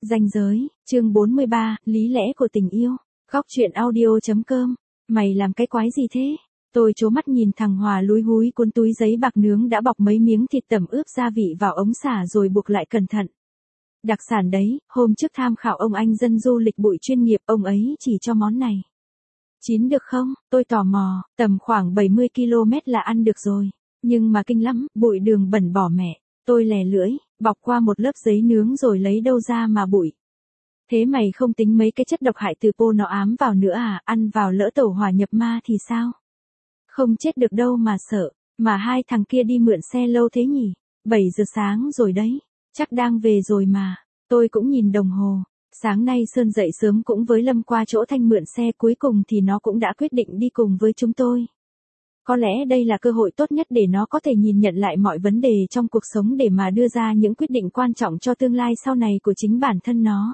Ranh giới, chương 43, lý lẽ của tình yêu. Góc truyện audio.com. Mày làm cái quái gì thế? Tôi trố mắt nhìn thằng Hòa lúi húi cuốn túi giấy bạc nướng đã bọc mấy miếng thịt tẩm ướp gia vị vào ống xả rồi buộc lại cẩn thận. Đặc sản đấy, hôm trước tham khảo ông anh dân du lịch bụi chuyên nghiệp, ông ấy chỉ cho món này. Chín được không? Tôi tò mò, tầm khoảng 70 km là ăn được rồi. Nhưng mà kinh lắm, bụi đường bẩn bỏ mẹ. Tôi lè lưỡi, bọc qua một lớp giấy nướng rồi lấy đâu ra mà bụi. Thế mày không tính mấy cái chất độc hại từ pô nó ám vào nữa à, ăn vào lỡ tẩu hỏa nhập ma thì sao? Không chết được đâu mà sợ, mà hai thằng kia đi mượn xe lâu thế nhỉ? 7 giờ sáng rồi đấy, chắc đang về rồi mà. Tôi cũng nhìn đồng hồ, sáng nay Sơn dậy sớm cũng với Lâm qua chỗ Thanh mượn xe, cuối cùng thì nó cũng đã quyết định đi cùng với chúng tôi. Có lẽ đây là cơ hội tốt nhất để nó có thể nhìn nhận lại mọi vấn đề trong cuộc sống để mà đưa ra những quyết định quan trọng cho tương lai sau này của chính bản thân nó.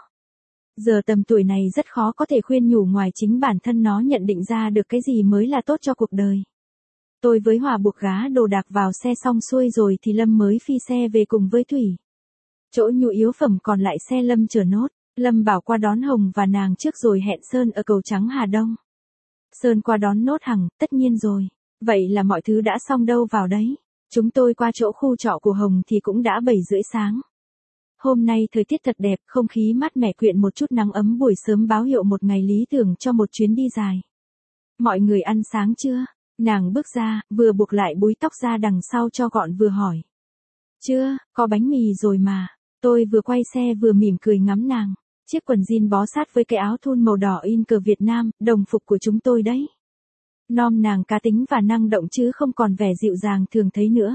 Giờ tầm tuổi này rất khó có thể khuyên nhủ ngoài chính bản thân nó nhận định ra được cái gì mới là tốt cho cuộc đời. Tôi với Hòa buộc gá đồ đạc vào xe xong xuôi rồi thì Lâm mới phi xe về cùng với Thủy. Chỗ nhu yếu phẩm còn lại xe Lâm chở nốt. Lâm bảo qua đón Hồng và nàng trước rồi hẹn Sơn ở cầu Trắng Hà Đông. Sơn qua đón nốt Hằng, tất nhiên rồi. Vậy là mọi thứ đã xong đâu vào đấy. Chúng tôi qua chỗ khu trọ của Hồng thì cũng đã 7 rưỡi sáng. Hôm nay thời tiết thật đẹp, không khí mát mẻ quyện một chút nắng ấm buổi sớm báo hiệu một ngày lý tưởng cho một chuyến đi dài. Mọi người ăn sáng chưa? Nàng bước ra, vừa buộc lại búi tóc ra đằng sau cho gọn vừa hỏi. Chưa, có bánh mì rồi mà. Tôi vừa quay xe vừa mỉm cười ngắm nàng. Chiếc quần jean bó sát với cái áo thun màu đỏ in cờ Việt Nam, đồng phục của chúng tôi đấy. Nom nàng cá tính và năng động chứ không còn vẻ dịu dàng thường thấy nữa.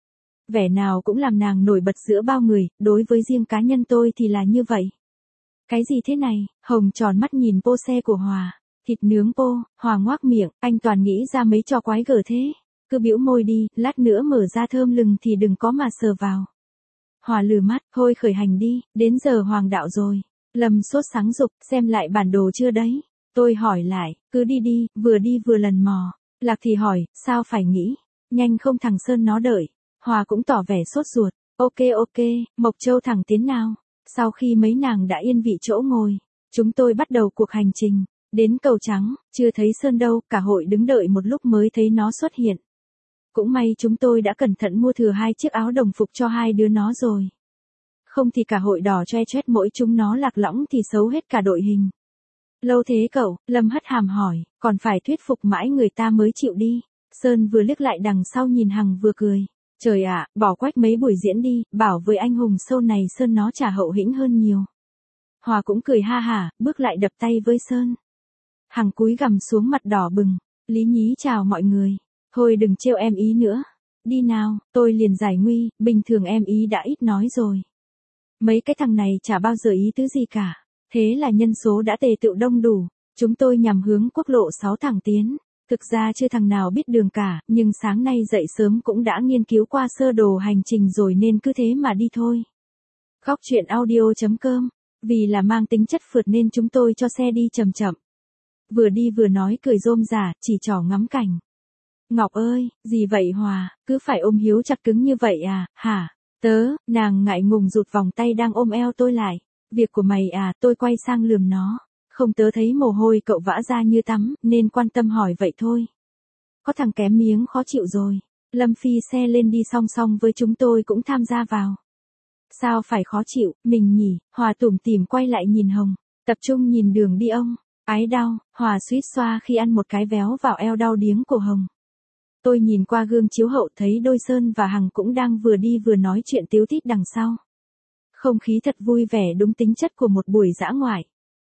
Vẻ nào cũng làm nàng nổi bật giữa bao người, đối với riêng cá nhân tôi thì là như vậy. Cái gì thế này? Hồng tròn mắt nhìn pô xe của Hòa. Thịt nướng pô, Hòa ngoác miệng, anh toàn nghĩ ra mấy trò quái gở thế. Cứ bĩu môi đi, lát nữa mở ra thơm lừng thì đừng có mà sờ vào. Hòa lừ mắt, thôi khởi hành đi, đến giờ hoàng đạo rồi. Lâm sốt sáng dục, xem lại bản đồ chưa đấy? Tôi hỏi lại, cứ đi đi vừa lần mò. Lạc thì hỏi, sao phải nghĩ? Nhanh không thằng Sơn nó đợi. Hòa cũng tỏ vẻ sốt ruột. Ok, Mộc Châu thẳng tiến nào. Sau khi mấy nàng đã yên vị chỗ ngồi, chúng tôi bắt đầu cuộc hành trình. Đến cầu Trắng, chưa thấy Sơn đâu, cả hội đứng đợi một lúc mới thấy nó xuất hiện. Cũng may chúng tôi đã cẩn thận mua thừa 2 chiếc áo đồng phục cho hai đứa nó rồi. Không thì cả hội đỏ choe choét mỗi chúng nó lạc lõng thì xấu hết cả đội hình. Lâu thế cậu? Lâm hất hàm hỏi, còn phải thuyết phục mãi người ta mới chịu đi. Sơn vừa liếc lại đằng sau nhìn Hằng vừa cười. Trời ạ, bỏ quách mấy buổi diễn đi, bảo với anh hùng sâu này Sơn nó chả hậu hĩnh hơn nhiều. Hòa cũng cười ha hả, bước lại đập tay với Sơn. Hằng cúi gằm xuống mặt đỏ bừng. Lý nhí chào mọi người. Thôi đừng trêu em ý nữa. Đi nào, tôi liền giải nguy, bình thường em ý đã ít nói rồi. Mấy cái thằng này chả bao giờ ý tứ gì cả. Thế là nhân số đã tề tựu đông đủ. Chúng tôi nhằm hướng quốc lộ 6 thẳng tiến. Thực ra chưa thằng nào biết đường cả, nhưng sáng nay dậy sớm cũng đã nghiên cứu qua sơ đồ hành trình rồi nên cứ thế mà đi thôi. Góc truyện audio.com. Vì là mang tính chất phượt nên chúng tôi cho xe đi chậm chậm. Vừa đi vừa nói cười rôm rả, chỉ trỏ ngắm cảnh. Ngọc ơi, gì vậy Hòa, cứ phải ôm Hiếu chặt cứng như vậy à, hả? Nàng ngại ngùng rụt vòng tay đang ôm eo tôi lại. Việc của mày à, tôi quay sang lườm nó. Không tớ thấy mồ hôi cậu vã ra như tắm, nên quan tâm hỏi vậy thôi. Có thằng kém miếng khó chịu rồi. Lâm phi xe lên đi song song với chúng tôi cũng tham gia vào. Sao phải khó chịu, mình nhỉ? Hòa tủm tỉm quay lại nhìn Hồng. Tập trung nhìn đường đi ông. Ái đau, Hòa suýt xoa khi ăn một cái véo vào eo đau điếng của Hồng. Tôi nhìn qua gương chiếu hậu thấy đôi Sơn và Hằng cũng đang vừa đi vừa nói chuyện tíu tít đằng sau. Không khí thật vui vẻ đúng tính chất của một buổi dã ngoại.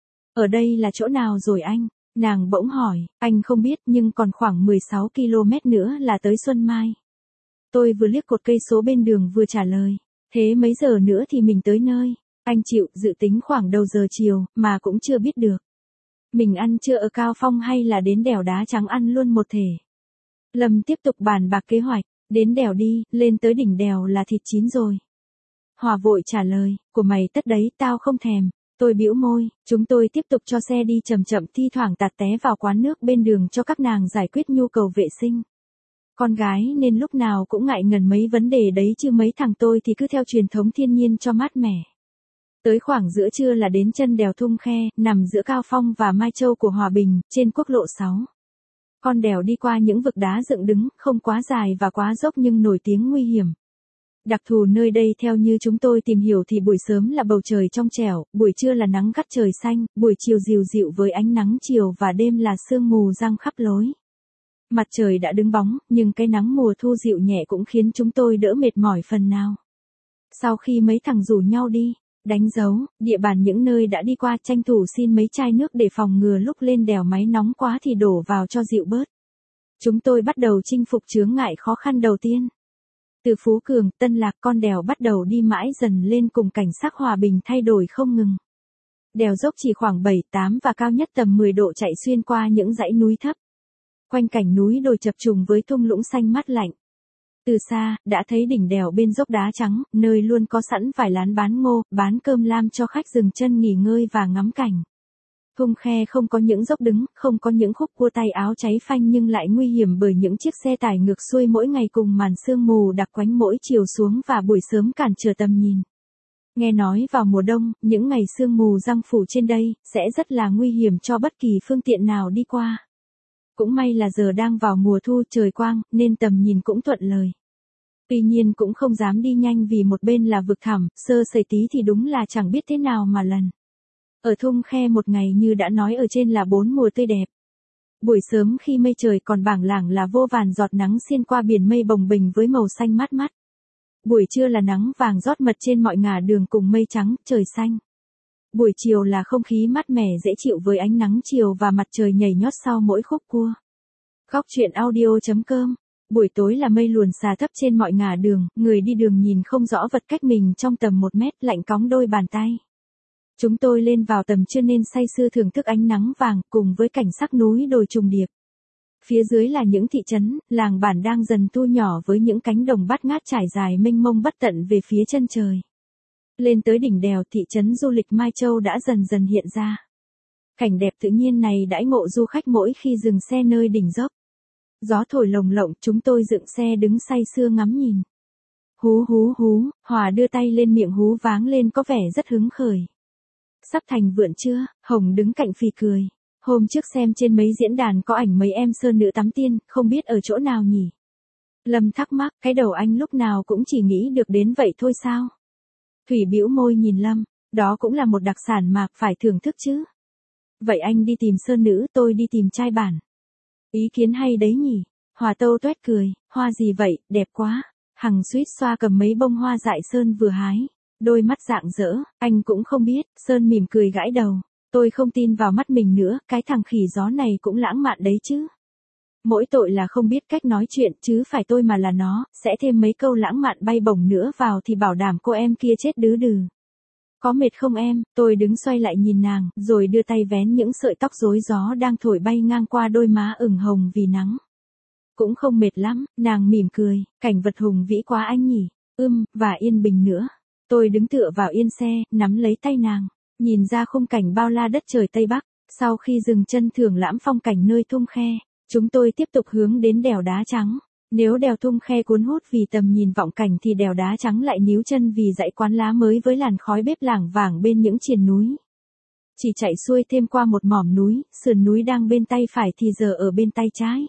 Ở đây là chỗ nào rồi anh? Nàng bỗng hỏi, anh không biết nhưng còn khoảng 16 km nữa là tới Xuân Mai. Tôi vừa liếc cột cây số bên đường vừa trả lời, thế mấy giờ nữa thì mình tới nơi? Anh chịu, dự tính khoảng đầu giờ chiều, mà cũng chưa biết được. Mình ăn trưa ở Cao Phong hay là đến đèo Đá Trắng ăn luôn một thể? Lâm tiếp tục bàn bạc kế hoạch, đến đèo đi, lên tới đỉnh đèo là thịt chín rồi. Hòa vội trả lời, của mày tất đấy, tao không thèm. Tôi bĩu môi, chúng tôi tiếp tục cho xe đi chậm chậm, thi thoảng tạt té vào quán nước bên đường cho các nàng giải quyết nhu cầu vệ sinh. Con gái nên lúc nào cũng ngại ngần mấy vấn đề đấy chứ mấy thằng tôi thì cứ theo truyền thống thiên nhiên cho mát mẻ. Tới khoảng giữa trưa là đến chân đèo Thung Khe, nằm giữa Cao Phong và Mai Châu của Hòa Bình, trên quốc lộ 6. Con đèo đi qua những vực đá dựng đứng, không quá dài và quá dốc nhưng nổi tiếng nguy hiểm. Đặc thù nơi đây theo như chúng tôi tìm hiểu thì buổi sớm là bầu trời trong trẻo, buổi trưa là nắng gắt trời xanh, buổi chiều dịu dịu với ánh nắng chiều và đêm là sương mù giăng khắp lối. Mặt trời đã đứng bóng, nhưng cái nắng mùa thu dịu nhẹ cũng khiến chúng tôi đỡ mệt mỏi phần nào. Sau khi mấy thằng rủ nhau đi, đánh dấu, địa bàn những nơi đã đi qua tranh thủ xin mấy chai nước để phòng ngừa lúc lên đèo máy nóng quá thì đổ vào cho dịu bớt. Chúng tôi bắt đầu chinh phục chướng ngại khó khăn đầu tiên. Từ Phú Cường, Tân Lạc con đèo bắt đầu đi mãi dần lên cùng cảnh sắc Hòa Bình thay đổi không ngừng. Đèo dốc chỉ khoảng 7-8 và cao nhất tầm 10 độ chạy xuyên qua những dãy núi thấp. Quanh cảnh núi đồi chập trùng với thung lũng xanh mát lạnh. Từ xa, đã thấy đỉnh đèo bên dốc đá trắng, nơi luôn có sẵn vài lán bán ngô, bán cơm lam cho khách dừng chân nghỉ ngơi và ngắm cảnh. Thung Khe không có những dốc đứng, không có những khúc cua tay áo cháy phanh nhưng lại nguy hiểm bởi những chiếc xe tải ngược xuôi mỗi ngày cùng màn sương mù đặc quánh mỗi chiều xuống và buổi sớm cản trở tầm nhìn. Nghe nói vào mùa đông, những ngày sương mù giăng phủ trên đây, sẽ rất là nguy hiểm cho bất kỳ phương tiện nào đi qua. Cũng may là giờ đang vào mùa thu trời quang, nên tầm nhìn cũng thuận lời. Tuy nhiên cũng không dám đi nhanh vì một bên là vực thẳm, sơ sẩy tí thì đúng là chẳng biết thế nào mà lần. Ở Thung Khe một ngày như đã nói ở trên là 4 mùa tươi đẹp. Buổi sớm khi mây trời còn bảng lảng là vô vàn giọt nắng xiên qua biển mây bồng bềnh với màu xanh mát mắt. Buổi trưa là nắng vàng rót mật trên mọi ngả đường cùng mây trắng, trời xanh. Buổi chiều là không khí mát mẻ dễ chịu với ánh nắng chiều và mặt trời nhảy nhót sau mỗi khúc cua. Góc truyện audio.com. Buổi tối là mây luồn xà thấp trên mọi ngả đường, người đi đường nhìn không rõ vật cách mình trong tầm 1 mét lạnh cóng đôi bàn tay. Chúng tôi lên vào tầm trưa nên say sưa thưởng thức ánh nắng vàng cùng với cảnh sắc núi đồi trùng điệp. Phía dưới là những thị trấn, làng bản đang dần thu nhỏ với những cánh đồng bát ngát trải dài mênh mông bất tận về phía chân trời. Lên tới đỉnh đèo thị trấn du lịch Mai Châu đã dần dần hiện ra. Cảnh đẹp tự nhiên này đãi ngộ du khách mỗi khi dừng xe nơi đỉnh dốc. Gió thổi lồng lộng, chúng tôi dựng xe đứng say sưa ngắm nhìn. Hú hú hú, Hòa đưa tay lên miệng hú váng lên có vẻ rất hứng khởi. Sắp thành vượn chưa? Hồng đứng cạnh phì cười. Hôm trước xem trên mấy diễn đàn có ảnh mấy em sơn nữ tắm tiên, không biết ở chỗ nào nhỉ? Lâm thắc mắc, cái đầu anh lúc nào cũng chỉ nghĩ được đến vậy thôi sao? Thủy bĩu môi nhìn Lâm, đó cũng là một đặc sản mà phải thưởng thức chứ. Vậy anh đi tìm sơn nữ, tôi đi tìm trai bản. Ý kiến hay đấy nhỉ? Hòa tâu tuét cười, hoa gì vậy, đẹp quá. Hằng suýt xoa cầm mấy bông hoa dại sơn vừa hái. Đôi mắt rạng rỡ, anh cũng không biết, Sơn mỉm cười gãi đầu. Tôi không tin vào mắt mình nữa, cái thằng khỉ gió này cũng lãng mạn đấy chứ. Mỗi tội là không biết cách nói chuyện chứ phải tôi mà là nó, sẽ thêm mấy câu lãng mạn bay bổng nữa vào thì bảo đảm cô em kia chết đứ đừ. Có mệt không em? Tôi đứng xoay lại nhìn nàng, rồi đưa tay vén những sợi tóc rối gió đang thổi bay ngang qua đôi má ửng hồng vì nắng. Cũng không mệt lắm, nàng mỉm cười, cảnh vật hùng vĩ quá anh nhỉ, và yên bình nữa. Tôi đứng tựa vào yên xe, nắm lấy tay nàng, nhìn ra khung cảnh bao la đất trời Tây Bắc. Sau khi dừng chân thưởng lãm phong cảnh nơi Thung Khe, chúng tôi tiếp tục hướng đến đèo đá trắng. Nếu đèo Thung Khe cuốn hút vì tầm nhìn vọng cảnh thì đèo đá trắng lại níu chân vì dãy quán lá mới với làn khói bếp lảng vảng bên những triền núi. Chỉ chạy xuôi thêm qua một mỏm núi, sườn núi đang bên tay phải thì giờ ở bên tay trái.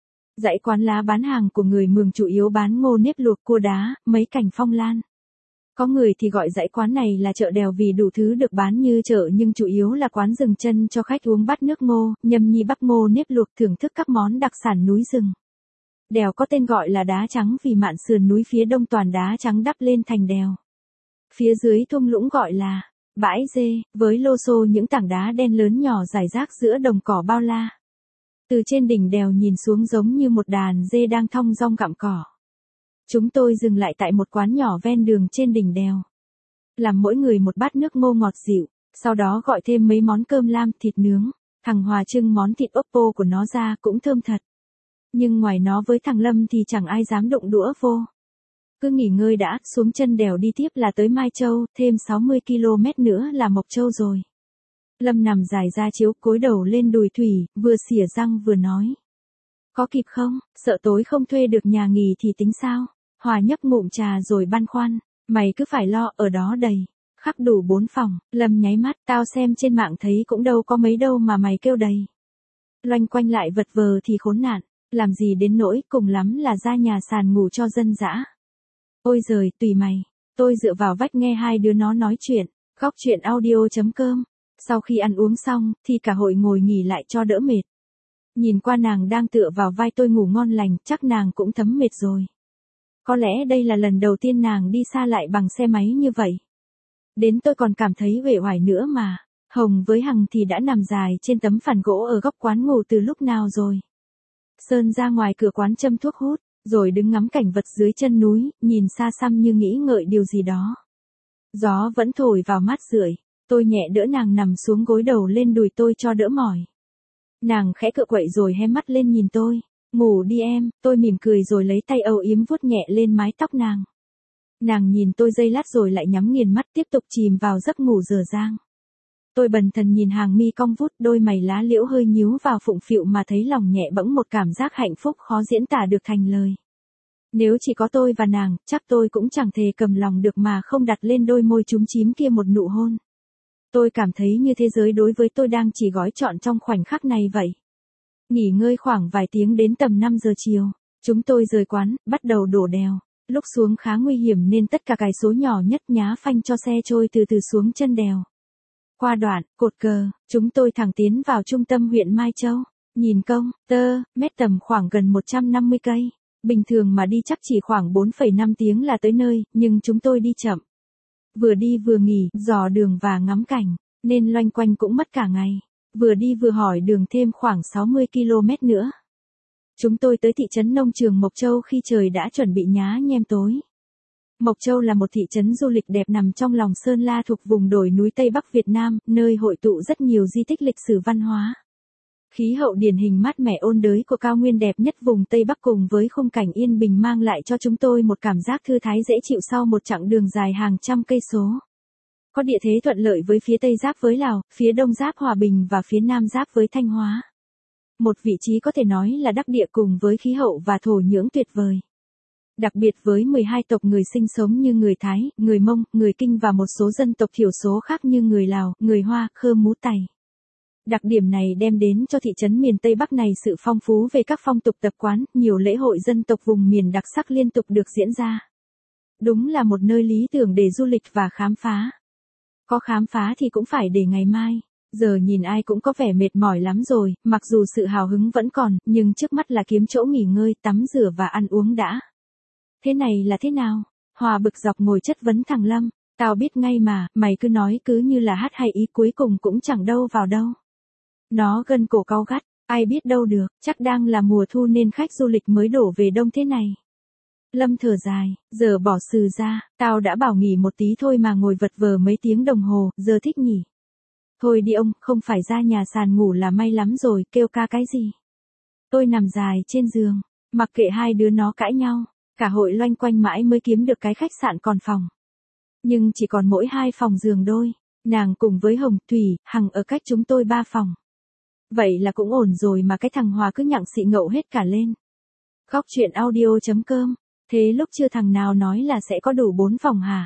Dãy quán lá bán hàng của người Mường chủ yếu bán ngô nếp luộc, cua đá, mấy cành phong lan. Có người thì gọi dãy quán này là chợ đèo vì đủ thứ được bán như chợ nhưng chủ yếu là quán dừng chân cho khách uống bát nước ngô, nhâm nhi bắp ngô nếp luộc thưởng thức các món đặc sản núi rừng. Đèo có tên gọi là đá trắng vì mạn sườn núi phía đông toàn đá trắng đắp lên thành đèo. Phía dưới thung lũng gọi là bãi dê, với lô xô những tảng đá đen lớn nhỏ rải rác giữa đồng cỏ bao la. Từ trên đỉnh đèo nhìn xuống giống như một đàn dê đang thong dong gặm cỏ. Chúng tôi dừng lại tại một quán nhỏ ven đường trên đỉnh đèo. Làm mỗi người một bát nước ngô ngọt dịu, sau đó gọi thêm mấy món cơm lam, thịt nướng. Thằng Hòa trưng món thịt Oppo của nó ra cũng thơm thật. Nhưng ngoài nó với thằng Lâm thì chẳng ai dám đụng đũa vô. Cứ nghỉ ngơi đã, xuống chân đèo đi tiếp là tới Mai Châu, thêm 60 km nữa là Mộc Châu rồi. Lâm nằm dài ra chiếu cối đầu lên đùi Thủy, vừa xỉa răng vừa nói. Có kịp không, sợ tối không thuê được nhà nghỉ thì tính sao? Hòa nhấp ngụm trà rồi băn khoăn, mày cứ phải lo ở đó đầy. Khắc đủ 4 phòng, Lâm nháy mắt, tao xem trên mạng thấy cũng đâu có mấy đâu mà mày kêu đầy. Loanh quanh lại vật vờ thì khốn nạn, làm gì đến nỗi, cùng lắm là ra nhà sàn ngủ cho dân dã. Ôi giời, tùy mày. Tôi dựa vào vách nghe hai đứa nó nói chuyện, góc chuyện audio.com. Sau khi ăn uống xong, thì cả hội ngồi nghỉ lại cho đỡ mệt. Nhìn qua nàng đang tựa vào vai tôi ngủ ngon lành, chắc nàng cũng thấm mệt rồi. Có lẽ đây là lần đầu tiên nàng đi xa lại bằng xe máy như vậy. Đến tôi còn cảm thấy uể oải nữa mà. Hồng với Hằng thì đã nằm dài trên tấm phản gỗ ở góc quán ngủ từ lúc nào rồi. Sơn ra ngoài cửa quán châm thuốc hút, rồi đứng ngắm cảnh vật dưới chân núi, nhìn xa xăm như nghĩ ngợi điều gì đó. Gió vẫn thổi vào mát rượi, tôi nhẹ đỡ nàng nằm xuống gối đầu lên đùi tôi cho đỡ mỏi. Nàng khẽ cựa quậy rồi hé mắt lên nhìn tôi. Ngủ đi em, tôi mỉm cười rồi lấy tay âu yếm vuốt nhẹ lên mái tóc nàng. Nàng nhìn tôi giây lát rồi lại nhắm nghiền mắt tiếp tục chìm vào giấc ngủ dở dang. Tôi bần thần nhìn hàng mi cong vút, đôi mày lá liễu hơi nhíu vào phụng phịu mà thấy lòng nhẹ bẫng một cảm giác hạnh phúc khó diễn tả được thành lời. Nếu chỉ có tôi và nàng, chắc tôi cũng chẳng thể cầm lòng được mà không đặt lên đôi môi chúm chím kia một nụ hôn. Tôi cảm thấy như thế giới đối với tôi đang chỉ gói trọn trong khoảnh khắc này vậy. Nghỉ ngơi khoảng vài tiếng đến tầm 5 giờ chiều, chúng tôi rời quán, bắt đầu đổ đèo. Lúc xuống khá nguy hiểm nên tất cả cài số nhỏ nhất nhá phanh cho xe trôi từ từ xuống chân đèo. Qua đoạn, cột cờ, chúng tôi thẳng tiến vào trung tâm huyện Mai Châu. Nhìn công, mét tầm khoảng gần 150 cây. Bình thường mà đi chắc chỉ khoảng 4,5 tiếng là tới nơi, nhưng chúng tôi đi chậm. Vừa đi vừa nghỉ, dò đường và ngắm cảnh, nên loanh quanh cũng mất cả ngày. Vừa đi vừa hỏi đường thêm khoảng 60 km nữa. Chúng tôi tới thị trấn nông trường Mộc Châu khi trời đã chuẩn bị nhá nhem tối. Mộc Châu là một thị trấn du lịch đẹp nằm trong lòng Sơn La thuộc vùng đồi núi Tây Bắc Việt Nam, nơi hội tụ rất nhiều di tích lịch sử văn hóa. Khí hậu điển hình mát mẻ ôn đới của cao nguyên đẹp nhất vùng Tây Bắc cùng với khung cảnh yên bình mang lại cho chúng tôi một cảm giác thư thái dễ chịu sau một chặng đường dài hàng trăm cây số. Có địa thế thuận lợi với phía Tây giáp với Lào, phía Đông giáp Hòa Bình và phía Nam giáp với Thanh Hóa. Một vị trí có thể nói là đắc địa cùng với khí hậu và thổ nhưỡng tuyệt vời. Đặc biệt với 12 tộc người sinh sống như người Thái, người Mông, người Kinh và một số dân tộc thiểu số khác như người Lào, người Hoa, Khơ Mú Tày. Đặc điểm này đem đến cho thị trấn miền Tây Bắc này sự phong phú về các phong tục tập quán, nhiều lễ hội dân tộc vùng miền đặc sắc liên tục được diễn ra. Đúng là một nơi lý tưởng để du lịch và khám phá. Có khám phá thì cũng phải để ngày mai. Giờ nhìn ai cũng có vẻ mệt mỏi lắm rồi, mặc dù sự hào hứng vẫn còn, nhưng trước mắt là kiếm chỗ nghỉ ngơi, tắm rửa và ăn uống đã. Thế này là thế nào? Hòa bực dọc ngồi chất vấn thằng Lâm. Tao biết ngay mà, mày cứ nói cứ như là hát hay ý cuối cùng cũng chẳng đâu vào đâu. Nó gân cổ cau gắt, ai biết đâu được, chắc đang là mùa thu nên khách du lịch mới đổ về đông thế này. Lâm thở dài, giờ bỏ sừ ra, tao đã bảo nghỉ một tí thôi mà ngồi vật vờ mấy tiếng đồng hồ, giờ thích nghỉ. Thôi đi ông, không phải ra nhà sàn ngủ là may lắm rồi, kêu ca cái gì. Tôi nằm dài trên giường, mặc kệ hai đứa nó cãi nhau, cả hội loanh quanh mãi mới kiếm được cái khách sạn còn phòng. Nhưng chỉ còn mỗi 2 phòng giường đôi, nàng cùng với Hồng, Thủy, Hằng ở cách chúng tôi 3 phòng. Vậy là cũng ổn rồi mà cái thằng Hòa cứ nhặng xị ngậu hết cả lên. Góc chuyện audio.com, thế lúc chưa thằng nào nói là sẽ có đủ 4 phòng hả?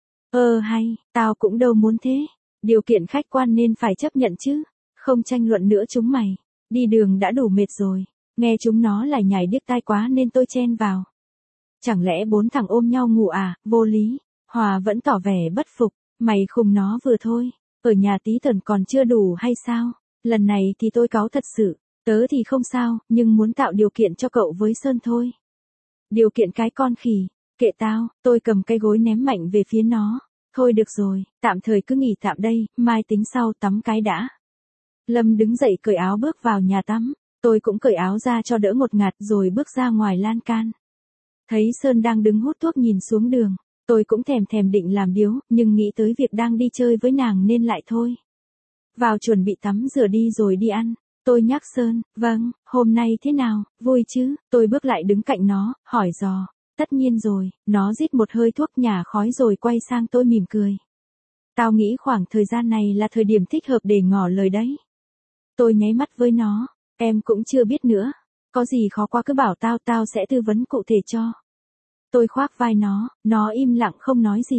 Hay, tao cũng đâu muốn thế. Điều kiện khách quan nên phải chấp nhận chứ. Không tranh luận nữa chúng mày. Đi đường đã đủ mệt rồi. Nghe chúng nó lại nhảy điếc tai quá nên tôi chen vào. Chẳng lẽ 4 thằng ôm nhau ngủ à, vô lý. Hòa vẫn tỏ vẻ bất phục. Mày khùng nó vừa thôi. Ở nhà tí tần còn chưa đủ hay sao? Lần này thì tôi cáu thật sự. Tớ thì không sao, nhưng muốn tạo điều kiện cho cậu với Sơn thôi. Điều kiện cái con khỉ. Kệ tao, tôi cầm cái gối ném mạnh về phía nó. Thôi được rồi, tạm thời cứ nghỉ tạm đây, mai tính sau tắm cái đã. Lâm đứng dậy cởi áo bước vào nhà tắm. Tôi cũng cởi áo ra cho đỡ ngột ngạt rồi bước ra ngoài lan can. Thấy Sơn đang đứng hút thuốc nhìn xuống đường. Tôi cũng thèm định làm điếu, nhưng nghĩ tới việc đang đi chơi với nàng nên lại thôi. Vào chuẩn bị tắm rửa đi rồi đi ăn. Tôi nhắc Sơn, vâng, hôm nay thế nào, vui chứ? Tôi bước lại đứng cạnh nó, hỏi dò. Tất nhiên rồi, nó rít một hơi thuốc nhả khói rồi quay sang tôi mỉm cười. Tao nghĩ khoảng thời gian này là thời điểm thích hợp để ngỏ lời đấy. Tôi nháy mắt với nó, em cũng chưa biết nữa. Có gì khó quá cứ bảo tao sẽ tư vấn cụ thể cho. Tôi khoác vai nó im lặng không nói gì.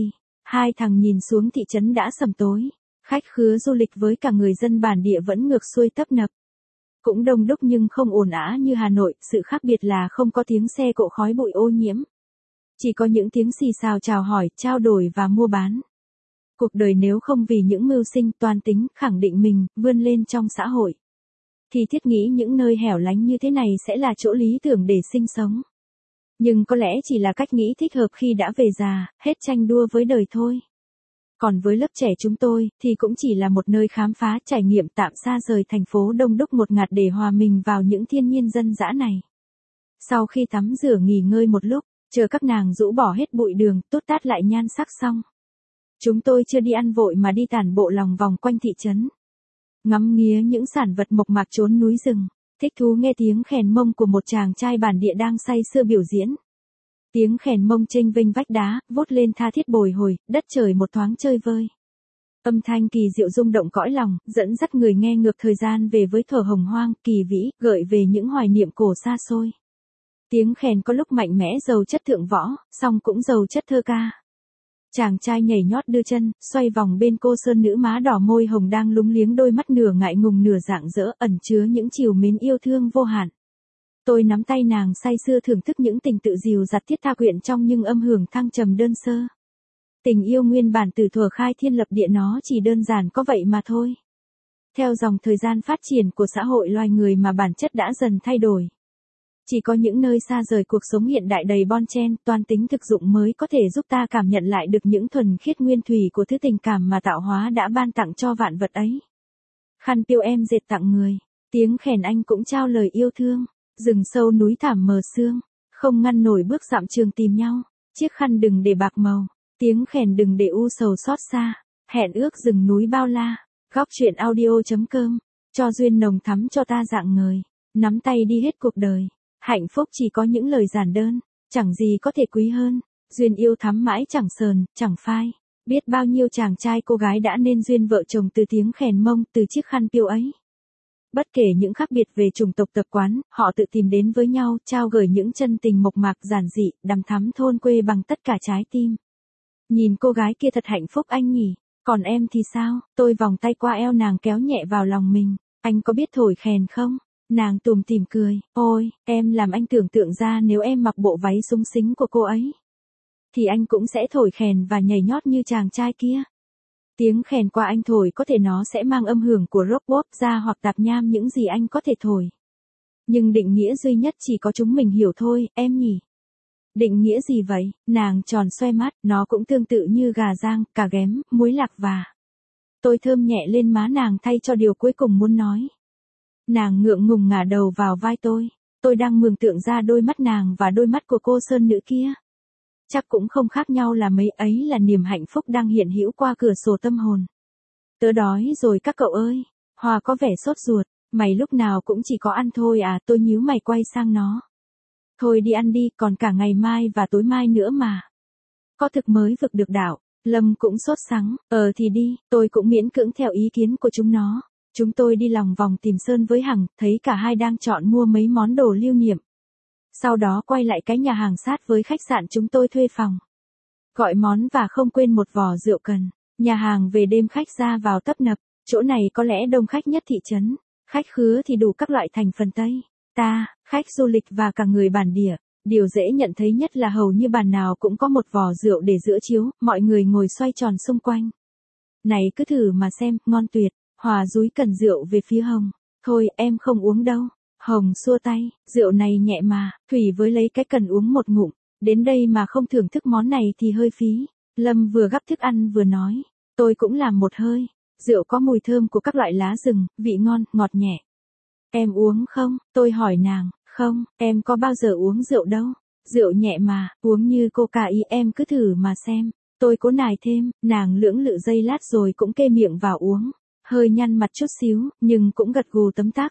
Hai thằng nhìn xuống thị trấn đã sầm tối. Khách khứa du lịch với cả người dân bản địa vẫn ngược xuôi tấp nập. Cũng đông đúc nhưng không ồn ào như Hà Nội, sự khác biệt là không có tiếng xe cộ khói bụi ô nhiễm. Chỉ có những tiếng xì xào chào hỏi, trao đổi và mua bán. Cuộc đời nếu không vì những mưu sinh toan tính, khẳng định mình, vươn lên trong xã hội, thì thiết nghĩ những nơi hẻo lánh như thế này sẽ là chỗ lý tưởng để sinh sống. Nhưng có lẽ chỉ là cách nghĩ thích hợp khi đã về già, hết tranh đua với đời thôi. Còn với lớp trẻ chúng tôi, thì cũng chỉ là một nơi khám phá, trải nghiệm tạm xa rời thành phố đông đúc ngột ngạt để hòa mình vào những thiên nhiên dân dã này. Sau khi tắm rửa nghỉ ngơi một lúc, chờ các nàng rũ bỏ hết bụi đường, tút tát lại nhan sắc xong, chúng tôi chưa đi ăn vội mà đi tản bộ lòng vòng quanh thị trấn. Ngắm nghía những sản vật mộc mạc chốn núi rừng, thích thú nghe tiếng khèn mông của một chàng trai bản địa đang say sưa biểu diễn. Tiếng khèn mông chênh vênh vách đá, vút lên tha thiết bồi hồi, đất trời một thoáng chơi vơi. Âm thanh kỳ diệu rung động cõi lòng, dẫn dắt người nghe ngược thời gian về với thuở hồng hoang, kỳ vĩ, gợi về những hoài niệm cổ xa xôi. Tiếng khèn có lúc mạnh mẽ giàu chất thượng võ, song cũng giàu chất thơ ca. Chàng trai nhảy nhót đưa chân, xoay vòng bên cô sơn nữ má đỏ môi hồng đang lúng liếng đôi mắt nửa ngại ngùng nửa rạng rỡ, ẩn chứa những trìu mến yêu thương vô hạn. Tôi nắm tay nàng say sưa thưởng thức những tình tự dìu dặt thiết tha quyện trong nhưng âm hưởng thăng trầm đơn sơ. Tình yêu nguyên bản từ thuở khai thiên lập địa nó chỉ đơn giản có vậy mà thôi. Theo dòng thời gian phát triển của xã hội loài người mà bản chất đã dần thay đổi. Chỉ có những nơi xa rời cuộc sống hiện đại đầy bon chen, toan tính thực dụng mới có thể giúp ta cảm nhận lại được những thuần khiết nguyên thủy của thứ tình cảm mà tạo hóa đã ban tặng cho vạn vật ấy. Khăn piêu em dệt tặng người, tiếng khèn anh cũng trao lời yêu thương, rừng sâu núi thảm mờ sương, không ngăn nổi bước dặm trường tìm nhau, chiếc khăn đừng để bạc màu, tiếng khèn đừng để u sầu xót xa, hẹn ước rừng núi bao la, góc truyện audio.com, cho duyên nồng thắm cho ta dạng ngời, nắm tay đi hết cuộc đời. Hạnh phúc chỉ có những lời giản đơn, chẳng gì có thể quý hơn, duyên yêu thắm mãi chẳng sờn, chẳng phai. Biết bao nhiêu chàng trai cô gái đã nên duyên vợ chồng từ tiếng khèn mông, từ chiếc khăn piêu ấy. Bất kể những khác biệt về chủng tộc tập quán, họ tự tìm đến với nhau, trao gửi những chân tình mộc mạc giản dị, đằm thắm thôn quê bằng tất cả trái tim. Nhìn cô gái kia thật hạnh phúc anh nhỉ, còn em thì sao? Tôi vòng tay qua eo nàng kéo nhẹ vào lòng mình, anh có biết thổi khèn không? Nàng tủm tỉm cười, ôi, em làm anh tưởng tượng ra nếu em mặc bộ váy súng xính của cô ấy, thì anh cũng sẽ thổi khèn và nhảy nhót như chàng trai kia. Tiếng khèn qua anh thổi có thể nó sẽ mang âm hưởng của rock pop ra hoặc tạp nham những gì anh có thể thổi. Nhưng định nghĩa duy nhất chỉ có chúng mình hiểu thôi, em nhỉ? Định nghĩa gì vậy? Nàng tròn xoay mắt, nó cũng tương tự như gà rang, cà ghém, muối lạc và. Tôi thơm nhẹ lên má nàng thay cho điều cuối cùng muốn nói. Nàng ngượng ngùng ngả đầu vào vai tôi đang mường tượng ra đôi mắt nàng và đôi mắt của cô sơn nữ kia. Chắc cũng không khác nhau là mấy ấy là niềm hạnh phúc đang hiện hữu qua cửa sổ tâm hồn. Tớ đói rồi các cậu ơi, Hòa có vẻ sốt ruột, mày lúc nào cũng chỉ có ăn thôi à, tôi nhíu mày quay sang nó. Thôi đi ăn đi, còn cả ngày mai và tối mai nữa mà. Có thực mới vực được đạo, Lâm cũng sốt sắng, thì đi, tôi cũng miễn cưỡng theo ý kiến của chúng nó. Chúng tôi đi lòng vòng tìm Sơn với Hằng, thấy cả hai đang chọn mua mấy món đồ lưu niệm. Sau đó quay lại cái nhà hàng sát với khách sạn chúng tôi thuê phòng. Gọi món và không quên một vò rượu cần. Nhà hàng về đêm khách ra vào tấp nập, chỗ này có lẽ đông khách nhất thị trấn. Khách khứa thì đủ các loại thành phần Tây, ta, khách du lịch và cả người bản địa. Điều dễ nhận thấy nhất là hầu như bàn nào cũng có một vò rượu để giữa chiếu, mọi người ngồi xoay tròn xung quanh. Này cứ thử mà xem, ngon tuyệt. Hòa dúi cần rượu về phía Hồng. Thôi em không uống đâu. Hồng xua tay, rượu này nhẹ mà, Thủy với lấy cái cần uống một ngụm. Đến đây mà không thưởng thức món này thì hơi phí. Lâm vừa gắp thức ăn vừa nói. Tôi cũng làm một hơi. Rượu có mùi thơm của các loại lá rừng, vị ngon, ngọt nhẹ. Em uống không? Tôi hỏi nàng. Không, em có bao giờ uống rượu đâu. Rượu nhẹ mà, uống như coca ý em cứ thử mà xem. Tôi cố nài thêm, nàng lưỡng lự giây lát rồi cũng kê miệng vào uống. Hơi nhăn mặt chút xíu, nhưng cũng gật gù tấm tắc.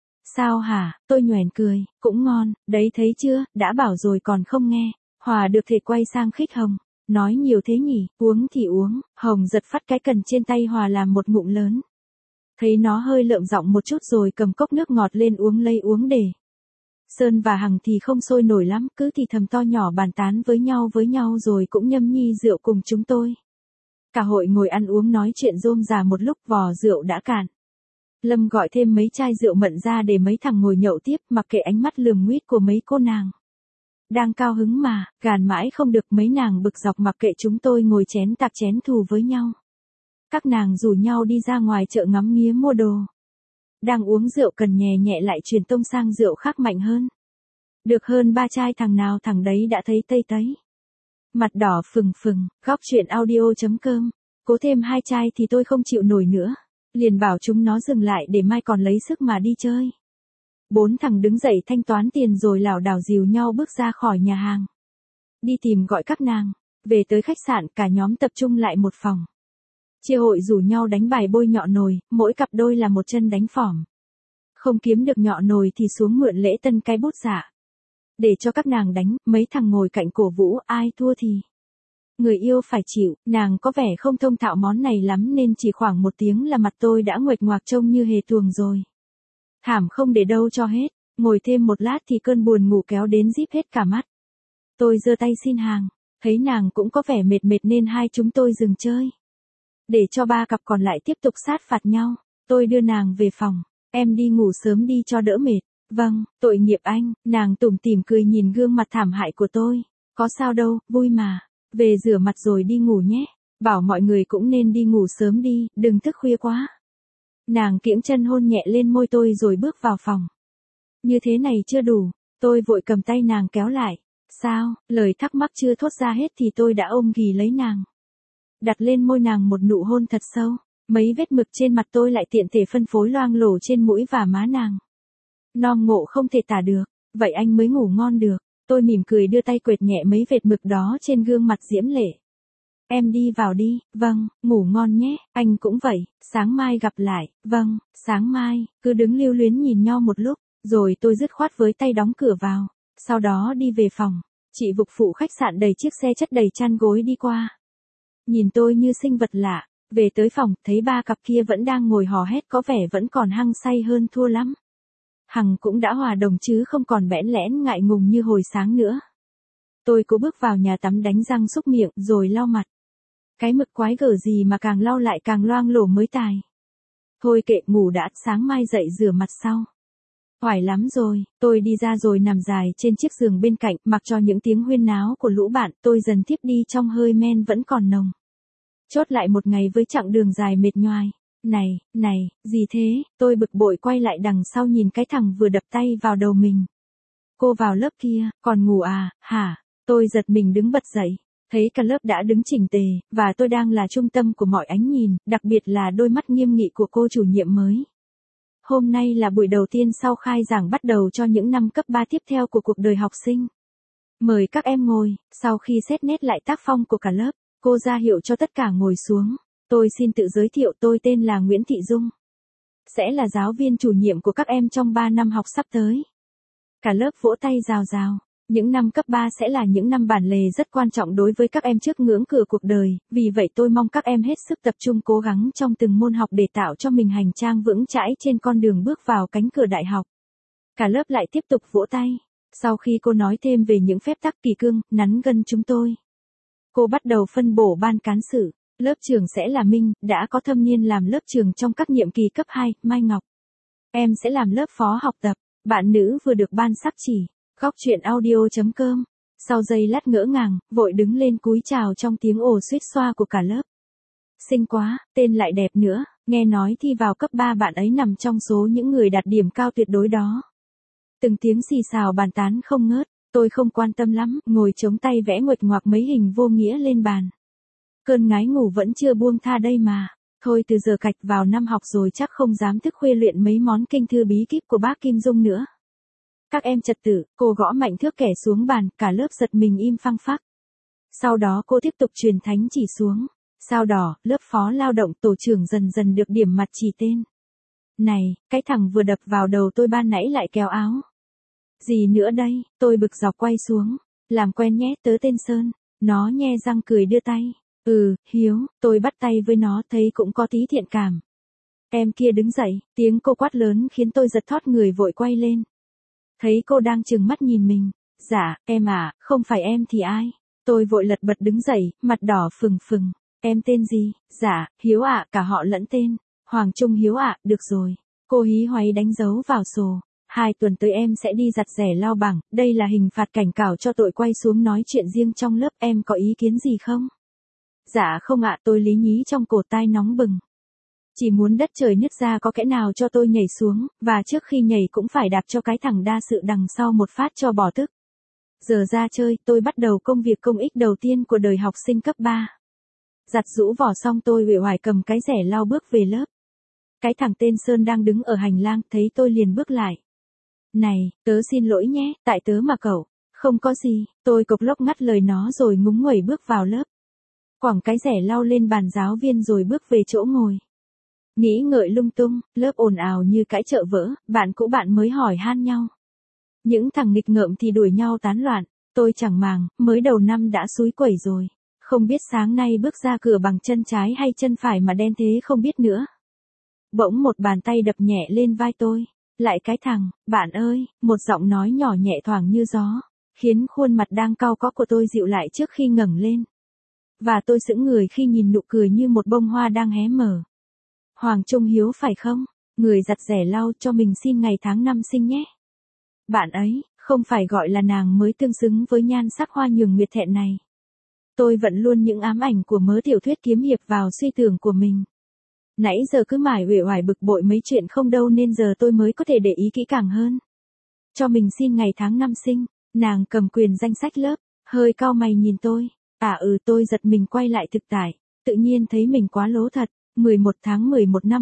Sao hả, tôi nhoẻn cười, cũng ngon, đấy thấy chưa, đã bảo rồi còn không nghe. Hòa được thể quay sang khích Hồng, nói nhiều thế nhỉ, uống thì uống. Hồng giật phát cái cần trên tay Hòa làm một ngụm lớn. Thấy nó hơi lợm giọng một chút rồi cầm cốc nước ngọt lên uống lấy uống để. Sơn và Hằng thì không sôi nổi lắm, cứ thì thầm to nhỏ bàn tán với nhau rồi cũng nhâm nhi rượu cùng chúng tôi. Cả hội ngồi ăn uống nói chuyện rôm rà một lúc, vò rượu đã cạn. Lâm gọi thêm mấy chai rượu mận ra để mấy thằng ngồi nhậu tiếp, mặc kệ ánh mắt lườm nguýt của mấy cô nàng. Đang cao hứng mà, gàn mãi không được, mấy nàng bực dọc mặc kệ chúng tôi ngồi chén tạc chén thù với nhau. Các nàng rủ nhau đi ra ngoài chợ ngắm nghía mua đồ. Đang uống rượu cần nhè nhẹ lại truyền tông sang rượu khác mạnh hơn. Được hơn 3 chai thằng nào thằng đấy đã thấy tây tấy. Mặt đỏ phừng phừng, góc chuyện audio.com. Cố thêm 2 chai thì tôi không chịu nổi nữa. Liền bảo chúng nó dừng lại để mai còn lấy sức mà đi chơi. 4 thằng đứng dậy thanh toán tiền rồi lảo đảo dìu nhau bước ra khỏi nhà hàng. Đi tìm gọi các nàng. Về tới khách sạn, cả nhóm tập trung lại một phòng. Chia hội rủ nhau đánh bài bôi nhọ nồi, mỗi cặp đôi là một chân đánh phỏm. Không kiếm được nhọ nồi thì xuống mượn Lễ Tân cái bút dạ. Để cho các nàng đánh, mấy thằng ngồi cạnh cổ vũ, ai thua thì người yêu phải chịu. Nàng có vẻ không thông thạo món này lắm nên chỉ khoảng 1 tiếng là mặt tôi đã nguệch ngoạc trông như hề tuồng rồi. Thảm không để đâu cho hết, ngồi thêm một lát thì cơn buồn ngủ kéo đến díp hết cả mắt. Tôi giơ tay xin hàng, thấy nàng cũng có vẻ mệt mệt nên hai chúng tôi dừng chơi. Để cho 3 cặp còn lại tiếp tục sát phạt nhau, tôi đưa nàng về phòng. Em đi ngủ sớm đi cho đỡ mệt. Vâng, tội nghiệp anh. Nàng tủm tỉm cười nhìn gương mặt thảm hại của tôi. Có sao đâu, vui mà. Về rửa mặt rồi đi ngủ nhé. Bảo mọi người cũng nên đi ngủ sớm đi, đừng thức khuya quá. Nàng kiễng chân hôn nhẹ lên môi tôi rồi bước vào phòng. Như thế này chưa đủ, tôi vội cầm tay nàng kéo lại. Sao, lời thắc mắc chưa thốt ra hết thì tôi đã ôm ghì lấy nàng. Đặt lên môi nàng một nụ hôn thật sâu. Mấy vết mực trên mặt tôi lại tiện thể phân phối loang lổ trên mũi và má nàng. Non ngộ không thể tả được, vậy anh mới ngủ ngon được. Tôi mỉm cười đưa tay quệt nhẹ mấy vệt mực đó trên gương mặt diễm lệ. Em đi vào đi. Vâng, ngủ ngon nhé. Anh cũng vậy, sáng mai gặp lại. Vâng, sáng mai. Cứ đứng lưu luyến nhìn nhau một lúc, rồi tôi dứt khoát với tay đóng cửa vào. Sau đó đi về phòng. Chị phục vụ khách sạn đầy chiếc xe chất đầy chăn gối đi qua. Nhìn tôi như sinh vật lạ. Về tới phòng, thấy 3 cặp kia vẫn đang ngồi hò hét, có vẻ vẫn còn hăng say hơn thua lắm. Hằng cũng đã hòa đồng chứ không còn bẽn lẽn ngại ngùng như hồi sáng nữa. Tôi cố bước vào nhà tắm đánh răng súc miệng rồi lau mặt. Cái mực quái gở gì mà càng lau lại càng loang lổ mới tài. Thôi kệ, ngủ đã, sáng mai dậy rửa mặt sau. Oải lắm rồi, tôi đi ra rồi nằm dài trên chiếc giường bên cạnh, mặc cho những tiếng huyên náo của lũ bạn, tôi dần thiếp đi trong hơi men vẫn còn nồng. Chốt lại một ngày với chặng đường dài mệt nhoài. Này, gì thế? Tôi bực bội quay lại đằng sau nhìn cái thằng vừa đập tay vào đầu mình. Cô vào lớp kia, còn ngủ à, hả? Tôi giật mình đứng bật dậy, thấy cả lớp đã đứng chỉnh tề, và tôi đang là trung tâm của mọi ánh nhìn, đặc biệt là đôi mắt nghiêm nghị của cô chủ nhiệm mới. Hôm nay là buổi đầu tiên sau khai giảng bắt đầu cho những năm cấp 3 tiếp theo của cuộc đời học sinh. Mời các em ngồi. Sau khi xét nét lại tác phong của cả lớp, cô ra hiệu cho tất cả ngồi xuống. Tôi xin tự giới thiệu, tôi tên là Nguyễn Thị Dung. Sẽ là giáo viên chủ nhiệm của các em trong 3 năm học sắp tới. Cả lớp vỗ tay rào rào. Những năm cấp 3 sẽ là những năm bản lề rất quan trọng đối với các em trước ngưỡng cửa cuộc đời, vì vậy tôi mong các em hết sức tập trung cố gắng trong từng môn học để tạo cho mình hành trang vững chãi trên con đường bước vào cánh cửa đại học. Cả lớp lại tiếp tục vỗ tay. Sau khi cô nói thêm về những phép tắc kỳ cương, nắn gân chúng tôi, cô bắt đầu phân bổ ban cán sự. Lớp trưởng sẽ là Minh, đã có thâm niên làm lớp trưởng trong các nhiệm kỳ cấp 2, Mai Ngọc. Em sẽ làm lớp phó học tập. Bạn nữ vừa được ban sắp chỉ. Góc chuyện audio.com. Sau giây lát ngỡ ngàng, vội đứng lên cúi chào trong tiếng ồ suýt xoa của cả lớp. Xinh quá, tên lại đẹp nữa, nghe nói thi vào cấp 3 bạn ấy nằm trong số những người đạt điểm cao tuyệt đối đó. Từng tiếng xì xào bàn tán không ngớt, tôi không quan tâm lắm, ngồi chống tay vẽ nguệch ngoạc mấy hình vô nghĩa lên bàn. Cơn ngái ngủ vẫn chưa buông tha đây mà. Thôi từ giờ cạch vào năm học rồi chắc không dám thức khuya luyện mấy món kinh thư bí kíp của bác Kim Dung nữa. Các em trật tự, cô gõ mạnh thước kẻ xuống bàn, cả lớp giật mình im phăng phắc. Sau đó cô tiếp tục truyền thánh chỉ xuống. Sao đỏ, lớp phó lao động tổ trưởng dần dần được điểm mặt chỉ tên. Này, cái thằng vừa đập vào đầu tôi ban nãy lại kéo áo. Gì nữa đây, tôi bực dọc quay xuống. Làm quen nhé, tớ tên Sơn. Nó nhe răng cười đưa tay. Hiếu, tôi bắt tay với nó thấy cũng có tí thiện cảm. Em kia đứng dậy, tiếng cô quát lớn khiến tôi giật thót người vội quay lên. Thấy cô đang trừng mắt nhìn mình. Dạ, em à, không phải em thì ai? Tôi vội lật bật đứng dậy, mặt đỏ phừng phừng. Em tên gì? Dạ, Hiếu ạ, cả họ lẫn tên. Hoàng Trung Hiếu ạ, được rồi. Cô hí hoáy đánh dấu vào sổ. 2 tuần tới em sẽ đi giặt rẻ lau bảng, đây là hình phạt cảnh cáo cho tội quay xuống nói chuyện riêng trong lớp, em có ý kiến gì không? Dạ không ạ, tôi lý nhí trong cổ tai nóng bừng. Chỉ muốn đất trời nứt ra có kẽ nào cho tôi nhảy xuống, và trước khi nhảy cũng phải đạp cho cái thằng đa sự đằng sau một phát cho bỏ tức. Giờ ra chơi, tôi bắt đầu công việc công ích đầu tiên của đời học sinh cấp 3. Giặt rũ vỏ xong tôi uể oải cầm cái rẻ lau bước về lớp. Cái thằng tên Sơn đang đứng ở hành lang, thấy tôi liền bước lại. Này, tớ xin lỗi nhé, tại tớ mà cậu. Không có gì, tôi cộc lốc ngắt lời nó rồi ngúng nguẩy bước vào lớp. Quẳng cái rẻ lau lên bàn giáo viên rồi bước về chỗ ngồi. Nghĩ ngợi lung tung, lớp ồn ào như cãi chợ vỡ, bạn cũ bạn mới hỏi han nhau. Những thằng nghịch ngợm thì đuổi nhau tán loạn, tôi chẳng màng, mới đầu năm đã xúi quẩy rồi. Không biết sáng nay bước ra cửa bằng chân trái hay chân phải mà đen thế không biết nữa. Bỗng một bàn tay đập nhẹ lên vai tôi. Lại cái thằng, bạn ơi, một giọng nói nhỏ nhẹ thoảng như gió, khiến khuôn mặt đang cau có của tôi dịu lại trước khi ngẩng lên. Và tôi sững người khi nhìn nụ cười như một bông hoa đang hé mở. Hoàng Trung Hiếu phải không? Người giặt rẻ lau, cho mình xin ngày tháng năm sinh nhé. Bạn ấy, không phải gọi là nàng mới tương xứng với nhan sắc hoa nhường nguyệt thẹn này. Tôi vẫn luôn những ám ảnh của mớ tiểu thuyết kiếm hiệp vào suy tưởng của mình. Nãy giờ cứ mải uể oải bực bội mấy chuyện không đâu nên giờ tôi mới có thể để ý kỹ càng hơn. Cho mình xin ngày tháng năm sinh, nàng cầm quyền danh sách lớp, hơi cau mày nhìn tôi. Tôi giật mình quay lại thực tại, tự nhiên thấy mình quá lố thật. 11 tháng 11 năm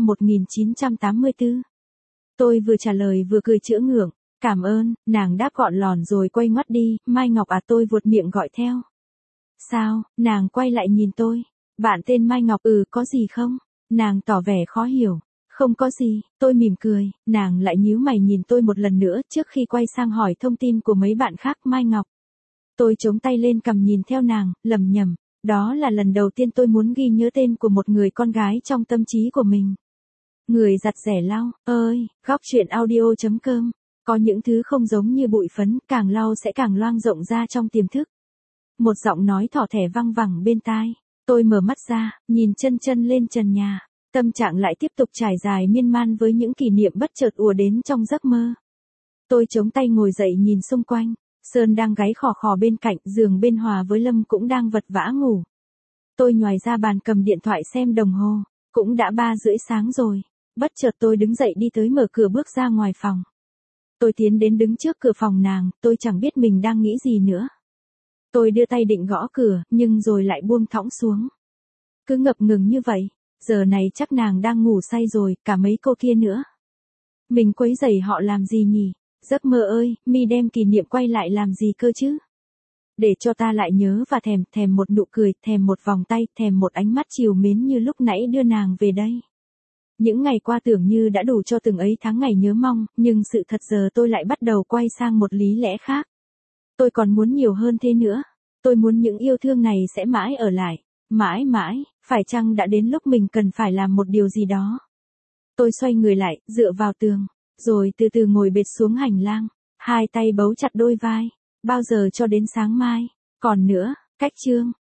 1984. Tôi vừa trả lời vừa cười chữa ngượng. Cảm ơn, nàng đáp gọn lòn rồi quay ngoắt đi. Mai Ngọc à, tôi vuột miệng gọi theo. Sao, nàng quay lại nhìn tôi. Bạn tên Mai Ngọc, có gì không? Nàng tỏ vẻ khó hiểu. Không có gì, tôi mỉm cười. Nàng lại nhíu mày nhìn tôi một lần nữa trước khi quay sang hỏi thông tin của mấy bạn khác. Mai Ngọc. Tôi chống tay lên cằm nhìn theo nàng, lẩm nhẩm. Đó là lần đầu tiên tôi muốn ghi nhớ tên của một người con gái trong tâm trí của mình. Người giặt rẻ lau, góc truyện audio.com. Có những thứ không giống như bụi phấn, càng lau sẽ càng loang rộng ra trong tiềm thức. Một giọng nói thỏ thẻ văng vẳng bên tai. Tôi mở mắt ra, nhìn chân lên trần nhà. Tâm trạng lại tiếp tục trải dài miên man với những kỷ niệm bất chợt ùa đến trong giấc mơ. Tôi chống tay ngồi dậy nhìn xung quanh. Sơn đang gáy khò khò bên cạnh, giường bên Hòa với Lâm cũng đang vật vã ngủ. Tôi nhoài ra bàn cầm điện thoại xem đồng hồ, cũng đã 3:30 sáng rồi. Bất chợt tôi đứng dậy đi tới mở cửa bước ra ngoài phòng. Tôi tiến đến đứng trước cửa phòng nàng, tôi chẳng biết mình đang nghĩ gì nữa. Tôi đưa tay định gõ cửa, nhưng rồi lại buông thõng xuống. Cứ ngập ngừng như vậy, giờ này chắc nàng đang ngủ say rồi, cả mấy cô kia nữa. Mình quấy rầy họ làm gì nhỉ? Giấc mơ ơi, mi đem kỷ niệm quay lại làm gì cơ chứ? Để cho ta lại nhớ và thèm một nụ cười, thèm một vòng tay, thèm một ánh mắt trìu mến như lúc nãy đưa nàng về đây. Những ngày qua tưởng như đã đủ cho từng ấy tháng ngày nhớ mong, nhưng sự thật giờ tôi lại bắt đầu quay sang một lý lẽ khác. Tôi còn muốn nhiều hơn thế nữa. Tôi muốn những yêu thương này sẽ mãi ở lại. Mãi mãi, phải chăng đã đến lúc mình cần phải làm một điều gì đó? Tôi xoay người lại, dựa vào tường, rồi từ từ ngồi bệt xuống hành lang, hai tay bấu chặt đôi vai. Bao giờ cho đến sáng mai? Còn nữa, cách chương.